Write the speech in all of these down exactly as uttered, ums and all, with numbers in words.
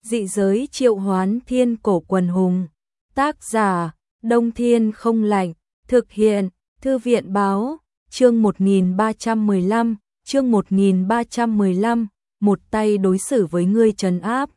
Dị giới triệu hoán thiên cổ quần hùng. Tác giả, Đông Thiên Không Lạnh. Thực hiện, Thư viện Báo. Chương một nghìn ba trăm mười lăm, chương một nghìn ba trăm mười lăm, một tay đối xử với ngươi trấn áp.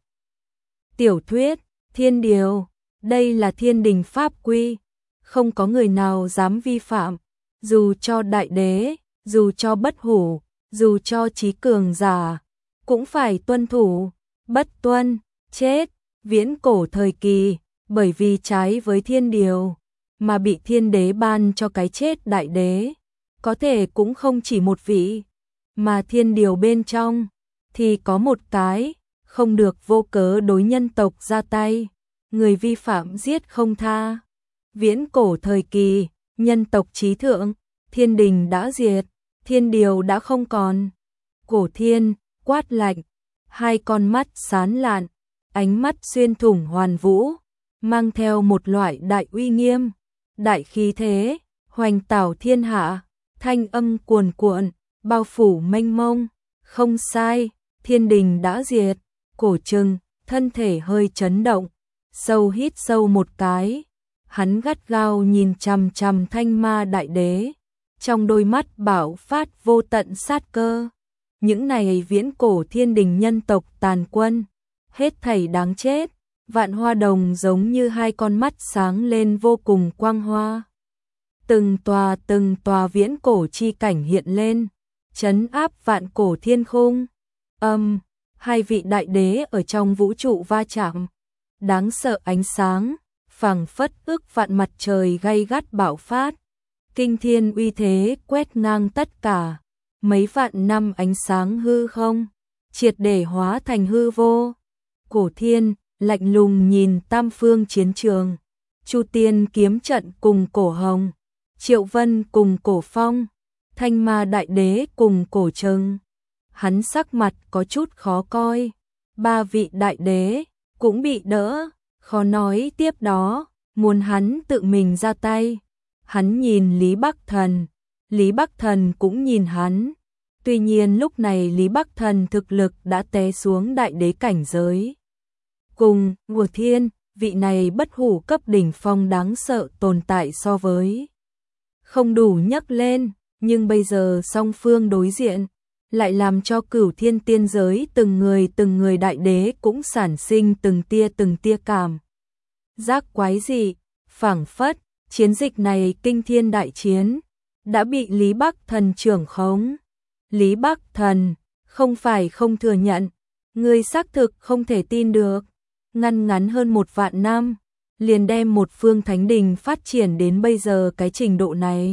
Tiểu thuyết, Thiên Điều. Đây là thiên đình pháp quy. Không có người nào dám vi phạm. Dù cho đại đế, dù cho bất hủ, dù cho trí cường giả, cũng phải tuân thủ. Bất tuân, chết. Viễn cổ thời kỳ, bởi vì trái với thiên điều, mà bị thiên đế ban cho cái chết đại đế. Có thể cũng không chỉ một vị, mà thiên điều bên trong, thì có một cái, không được vô cớ đối nhân tộc ra tay. Người vi phạm giết không tha. Viễn cổ thời kỳ, nhân tộc chí thượng, thiên đình đã diệt, thiên điều đã không còn. Cổ thiên, quát lạnh, hai con mắt sáng lạn, ánh mắt xuyên thủng hoàn vũ, mang theo một loại đại uy nghiêm, đại khí thế, hoành tảo thiên hạ, thanh âm cuồn cuộn, bao phủ mênh mông. Không sai, thiên đình đã diệt. Cổ Trừng, thân thể hơi chấn động, sâu hít sâu một cái, hắn gắt gao nhìn chằm chằm Thanh Ma Đại Đế, trong đôi mắt bạo phát vô tận sát cơ. Những này viễn cổ thiên đình nhân tộc tàn quân, hết thảy đáng chết. Vạn Hoa Đồng giống như hai con mắt sáng lên vô cùng quang hoa. Từng tòa từng tòa viễn cổ chi cảnh hiện lên, trấn áp vạn cổ thiên khung. Âm, hai vị đại đế ở trong vũ trụ va chạm, đáng sợ ánh sáng, phảng phất ước vạn mặt trời gay gắt bạo phát. Kinh thiên uy thế quét ngang tất cả, mấy vạn năm ánh sáng hư không, triệt để hóa thành hư vô. Cổ thiên, lạnh lùng nhìn tam phương chiến trường, Chu Tiên kiếm trận cùng Cổ Hồng, Triệu Vân cùng Cổ Phong, Thanh Ma Đại Đế cùng Cổ Trừng. Hắn sắc mặt có chút khó coi, ba vị đại đế cũng bị đỡ, khó nói tiếp đó, muốn hắn tự mình ra tay. Hắn nhìn Lý Bắc Thần, Lý Bắc Thần cũng nhìn hắn. Tuy nhiên lúc này Lý Bắc Thần thực lực đã té xuống đại đế cảnh giới. Cùng Ngũ Thiên, vị này bất hủ cấp đỉnh phong đáng sợ tồn tại so với không đủ nhắc lên, nhưng bây giờ song phương đối diện, lại làm cho cửu thiên tiên giới từng người từng người đại đế cũng sản sinh từng tia từng tia cảm giác quái dị, phảng phất, chiến dịch này kinh thiên đại chiến, đã bị Lý Bắc Thần trưởng khống. Lý Bắc Thần, không phải không thừa nhận, người xác thực không thể tin được, ngăn ngắn hơn một vạn năm, liền đem một phương thánh đình phát triển đến bây giờ cái trình độ này.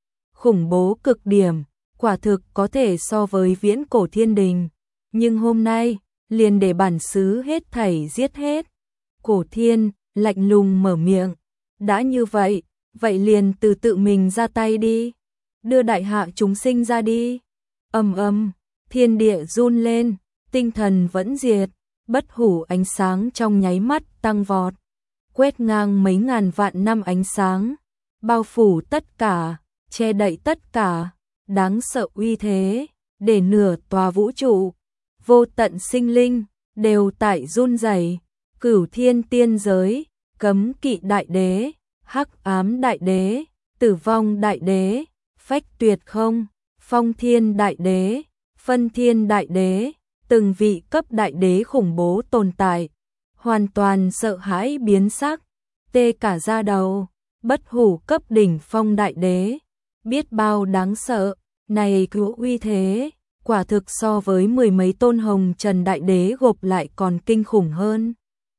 Khủng bố cực điểm, quả thực có thể so với viễn cổ thiên đình, nhưng hôm nay, liền để bản xứ hết thảy giết hết. Cổ thiên, lạnh lùng mở miệng, đã như vậy, vậy liền từ tự mình ra tay đi, đưa đại hạ chúng sinh ra đi. Ầm ầm, thiên địa run lên, tinh thần vẫn diệt, bất hủ ánh sáng trong nháy mắt tăng vọt, quét ngang mấy ngàn vạn năm ánh sáng, bao phủ tất cả, che đậy tất cả, đáng sợ uy thế, để nửa tòa vũ trụ, vô tận sinh linh, đều tại run rẩy. Cửu thiên tiên giới, cấm kỵ đại đế, hắc ám đại đế, tử vong đại đế, phách tuyệt không, phong thiên đại đế, phân thiên đại đế, từng vị cấp đại đế khủng bố tồn tại, hoàn toàn sợ hãi biến sắc, tê cả da đầu. Bất hủ cấp đỉnh phong đại đế, biết bao đáng sợ, này cứu uy thế, quả thực so với mười mấy tôn hồng trần đại đế gộp lại còn kinh khủng hơn.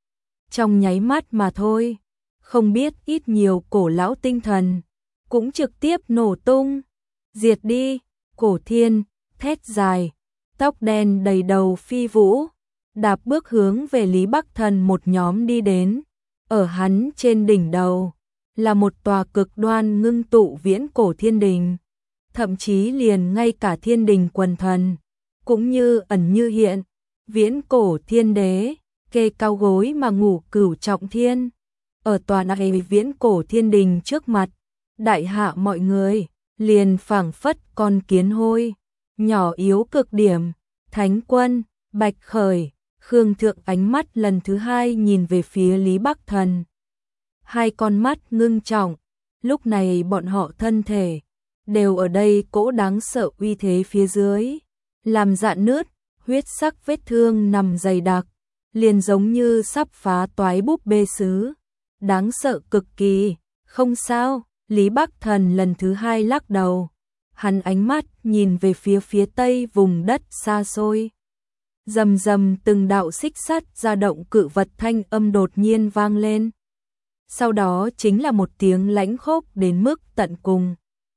Trong nháy mắt mà thôi, không biết ít nhiều cổ lão tinh thần, cũng trực tiếp nổ tung, diệt đi. Cổ thiên, thét dài, tóc đen đầy đầu phi vũ, đạp bước hướng về Lý Bắc Thần một nhóm đi đến. Ở hắn trên đỉnh đầu, là một tòa cực đoan ngưng tụ viễn cổ thiên đình, thậm chí liền ngay cả thiên đình quần thần, cũng như ẩn như hiện, viễn cổ thiên đế, kê cao gối mà ngủ cửu trọng thiên. Ở tòa này viễn cổ thiên đình trước mặt, đại hạ mọi người, liền phảng phất con kiến hôi, nhỏ yếu cực điểm. Thánh quân, Bạch Khởi, Khương Thượng ánh mắt lần thứ hai nhìn về phía Lý Bắc Thần. Hai con mắt ngưng trọng, lúc này bọn họ thân thể đều ở đây cỗ đáng sợ uy thế phía dưới, làm rạn nứt, huyết sắc vết thương nằm dày đặc, liền giống như sắp phá toái búp bê sứ, đáng sợ cực kỳ. Không sao, Lý Bắc Thần lần thứ hai lắc đầu, hắn ánh mắt nhìn về phía phía tây vùng đất xa xôi. Rầm rầm từng đạo xích sắt ra động cự vật thanh âm đột nhiên vang lên. Sau đó chính là một tiếng lãnh khốc đến mức tận cùng.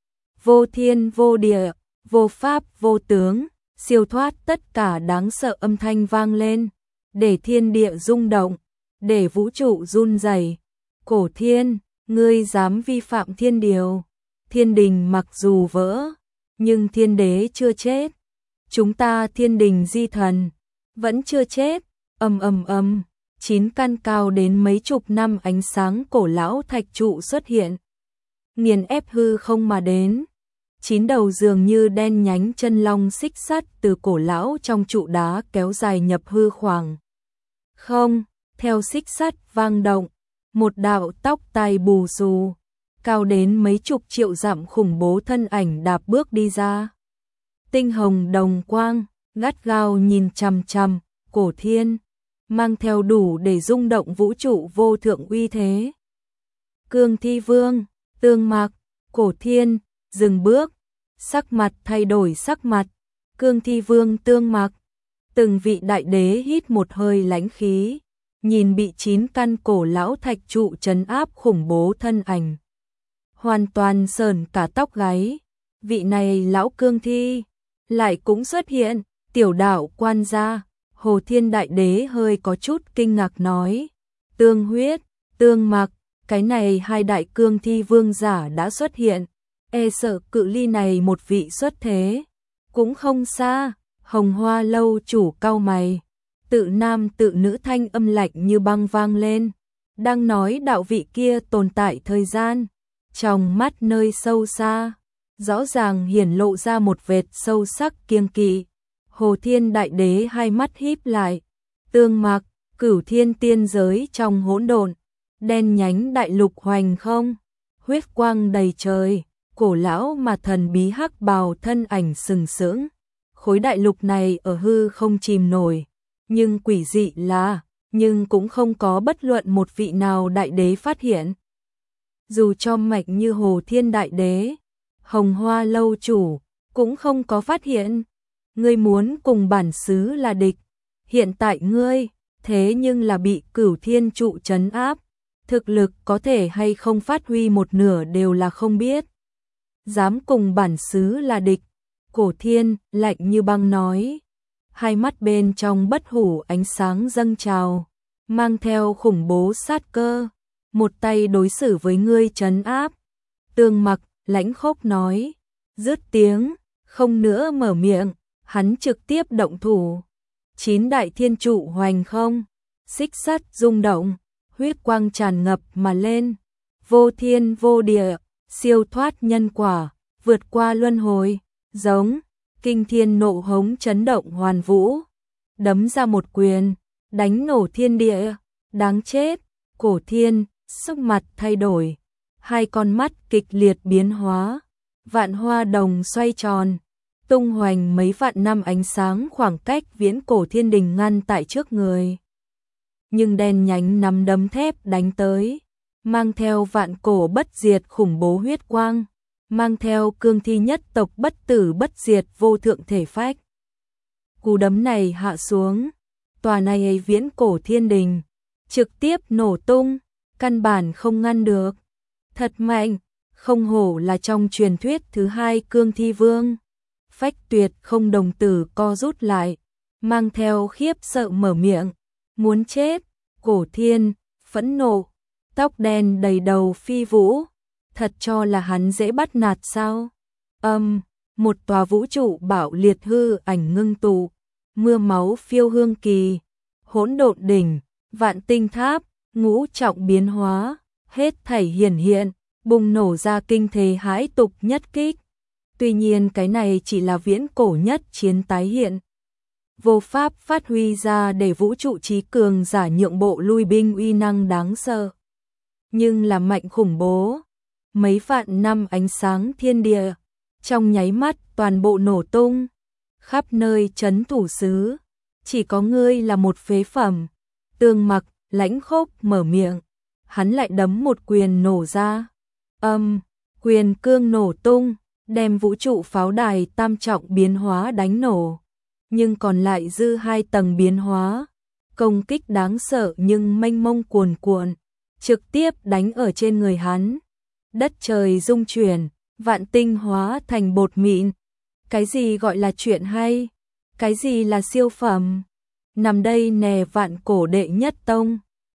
Vô thiên vô địa, vô pháp vô tướng, siêu thoát tất cả đáng sợ âm thanh vang lên, để thiên địa rung động, để vũ trụ run rẩy. Cổ Thiên, ngươi dám vi phạm thiên điều. Thiên đình mặc dù vỡ, nhưng thiên đế chưa chết. Chúng ta thiên đình di thần vẫn chưa chết. Ầm ầm ầm, chín căn cao đến mấy chục năm ánh sáng cổ lão thạch trụ xuất hiện, nghiền ép hư không mà đến. Chín đầu dường như đen nhánh chân long xích sắt từ cổ lão trong trụ đá kéo dài nhập hư khoảng không, theo xích sắt vang động, một đạo tóc tai bù xù, cao đến mấy chục triệu dặm khủng bố thân ảnh đạp bước đi ra. Tinh hồng đồng quang, gắt gao nhìn chằm chằm, Cổ Thiên, mang theo đủ để rung động vũ trụ vô thượng uy thế. Cương Thi Vương, Tương Mạc, Cổ Thiên, dừng bước, sắc mặt thay đổi sắc mặt. Cương Thi Vương Tương Mạc, từng vị đại đế hít một hơi lãnh khí, nhìn bị chín căn cổ lão thạch trụ trấn áp khủng bố thân ảnh, hoàn toàn sờn cả tóc gáy. Vị này lão Cương Thi lại cũng xuất hiện. Tiểu đạo quan gia, Hồ Thiên đại đế hơi có chút kinh ngạc nói, Tương Huyết, Tương Mạc, cái này hai đại Cương Thi vương giả đã xuất hiện, e sợ cự ly này một vị xuất thế cũng không xa. Hồng Hoa lâu chủ cau mày, tự nam tự nữ thanh âm lạnh như băng vang lên, đang nói đạo vị kia tồn tại thời gian. Trong mắt nơi sâu xa, rõ ràng hiển lộ ra một vệt sâu sắc kiêng kỵ. Hồ Thiên đại đế hai mắt híp lại, Tương Mạc, cửu thiên tiên giới trong hỗn độn, đen nhánh đại lục hoành không, huyết quang đầy trời, cổ lão mà thần bí hắc bào thân ảnh sừng sững. Khối đại lục này ở hư không chìm nổi, nhưng quỷ dị là, nhưng cũng không có bất luận một vị nào đại đế phát hiện. Dù cho mạch như Hồ Thiên đại đế, Hồng Hoa lâu chủ, cũng không có phát hiện. Ngươi muốn cùng bản xứ là địch, hiện tại ngươi, thế nhưng là bị cửu thiên trụ trấn áp, thực lực có thể hay không phát huy một nửa đều là không biết. Dám cùng bản xứ là địch, Cổ Thiên lạnh như băng nói, hai mắt bên trong bất hủ ánh sáng dâng trào, mang theo khủng bố sát cơ, một tay đối xử với ngươi trấn áp. Tương Mạc lãnh khốc nói, dứt tiếng, không nữa mở miệng, hắn trực tiếp động thủ. Chín đại thiên trụ hoành không, xích sắt rung động, huyết quang tràn ngập mà lên, vô thiên vô địa, siêu thoát nhân quả, vượt qua luân hồi, giống kinh thiên nộ hống chấn động hoàn vũ, đấm ra một quyền, đánh nổ thiên địa. Đáng chết. Cổ Thiên sắc mặt thay đổi, hai con mắt kịch liệt biến hóa, vạn hoa đồng xoay tròn, tung hoành mấy vạn năm ánh sáng khoảng cách viễn cổ thiên đình ngăn tại trước người. Nhưng đen nhánh nắm đấm thép đánh tới, mang theo vạn cổ bất diệt khủng bố huyết quang, mang theo cương thi nhất tộc bất tử bất diệt vô thượng thể phách. Cú đấm này hạ xuống, tòa này ấy viễn cổ thiên đình trực tiếp nổ tung, căn bản không ngăn được. Thật mạnh, không hổ là trong truyền thuyết thứ hai cương thi vương. Phách Tuyệt không đồng tử co rút lại, mang theo khiếp sợ mở miệng, muốn chết. Cổ Thiên phẫn nộ, tóc đen đầy đầu phi vũ, thật cho là hắn dễ bắt nạt sao? Âm, um, một tòa vũ trụ bạo liệt hư ảnh ngưng tụ, mưa máu phiêu hương kỳ, hỗn độn đỉnh, vạn tinh tháp, ngũ trọng biến hóa, hết thảy hiển hiện, bùng nổ ra kinh thế hãi tục nhất kích. Tuy nhiên cái này chỉ là viễn cổ nhất chiến tái hiện. vô pháp phát huy ra để vũ trụ trí cường giả nhượng bộ lui binh uy năng đáng sợ. Nhưng là mạnh khủng bố, mấy vạn năm ánh sáng thiên địa, trong nháy mắt toàn bộ nổ tung, khắp nơi chấn thủ xứ, chỉ có ngươi là một phế phẩm. Tương Mặc lãnh khốc mở miệng, hắn lại đấm một quyền nổ ra. Âm, quyền cương nổ tung, đem vũ trụ pháo đài tam trọng biến hóa đánh nổ, nhưng còn lại dư hai tầng biến hóa, công kích đáng sợ nhưng mênh mông cuồn cuộn, trực tiếp đánh ở trên người hắn. Đất trời rung chuyển, vạn tinh hóa thành bột mịn. Cái gì gọi là chuyện hay? Cái gì là siêu phẩm? Nằm đây nè vạn cổ đệ nhất tông,